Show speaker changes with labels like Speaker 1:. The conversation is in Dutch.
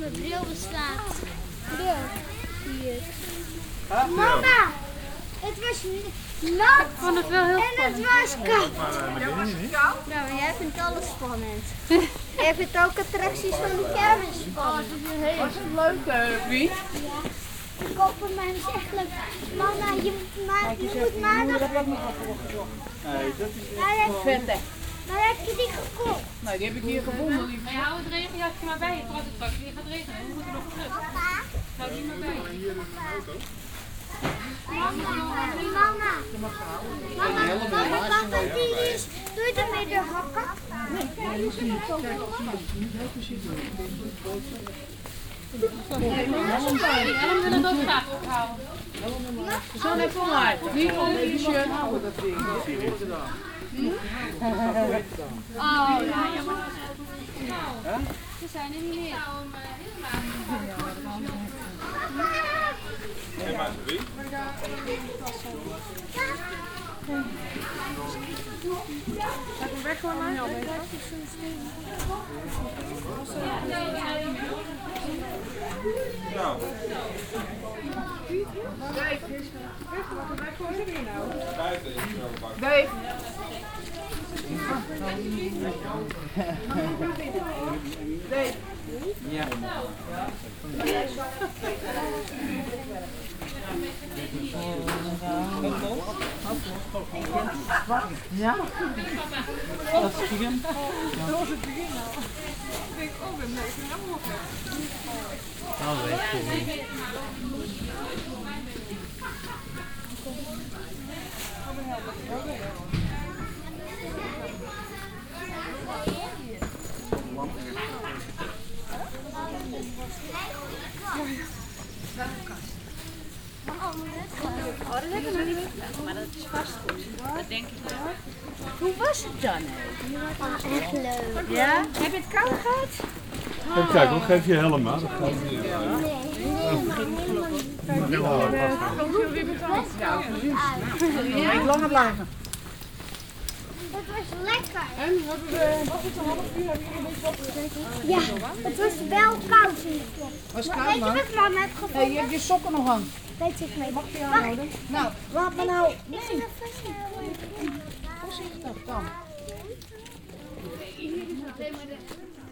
Speaker 1: mijn bril bestaat. Bril. Hier.
Speaker 2: Mama, het was nat.
Speaker 1: Ik vond het wel heel
Speaker 2: en het was koud.
Speaker 1: Ja, maar jij vindt alles spannend.
Speaker 2: Jij vindt ook attracties van de kermis spannend.
Speaker 3: Was het leuk, Piet?
Speaker 2: Ja. De koppelman is echt leuk. Mama, je moet maandag...
Speaker 4: Nee, dat is
Speaker 3: Vette.
Speaker 2: Maar heb je die gekocht?
Speaker 3: Nou, die heb ik hier gevonden. Die...
Speaker 5: Maar hou het regenjasje maar bij je, het straks weer gaat regenen. We moeten nog terug.
Speaker 2: Papa?
Speaker 5: Hou die maar bij.
Speaker 2: Mama. Mama, papa, die is... Doe je ermee de hakken?
Speaker 5: Ellen wil het ook graag ophouden.
Speaker 3: Zo net online. Niet onder je shirt houden dat ding.
Speaker 5: Oh, ja, jammer. Ze zijn er niet meer.
Speaker 4: Nou. Buiten is het wel bak.
Speaker 3: Dave. Dave.
Speaker 4: Ja.
Speaker 3: Ja?
Speaker 4: Dat is het begin.
Speaker 3: Dat was het begin al. Ik denk, oh, ben ik helemaal
Speaker 4: Nou, weet je.
Speaker 5: Oh, dat hebben we nog niet gedaan, maar dat is vast goed. Dat denk ik wel.
Speaker 3: Hoe was het dan?
Speaker 2: Echt leuk.
Speaker 3: Ja? Heb je het koud gehad?
Speaker 4: Even kijken, hoe geef je helm aan? Dat gaat niet.
Speaker 2: Nee, helemaal niet.
Speaker 3: Ja, ik langer blijven.
Speaker 2: Dat was lekker.
Speaker 3: En hebben we, was het een half uur? Hebben jullie een beetje opgegeten?
Speaker 2: Ja, het was wel koud in de klok.
Speaker 3: Was het
Speaker 2: Weet
Speaker 3: koud,
Speaker 2: je
Speaker 3: man?
Speaker 2: wat mama heeft
Speaker 3: Hey,
Speaker 2: gevonden?
Speaker 3: je hebt je sokken nog aan.
Speaker 2: Weet ik mee.
Speaker 3: Mag je aanhouden? Nou, laat me nou.
Speaker 2: Ik
Speaker 3: Nee,
Speaker 2: zie dat vasthouden.
Speaker 3: voorzichtig dan.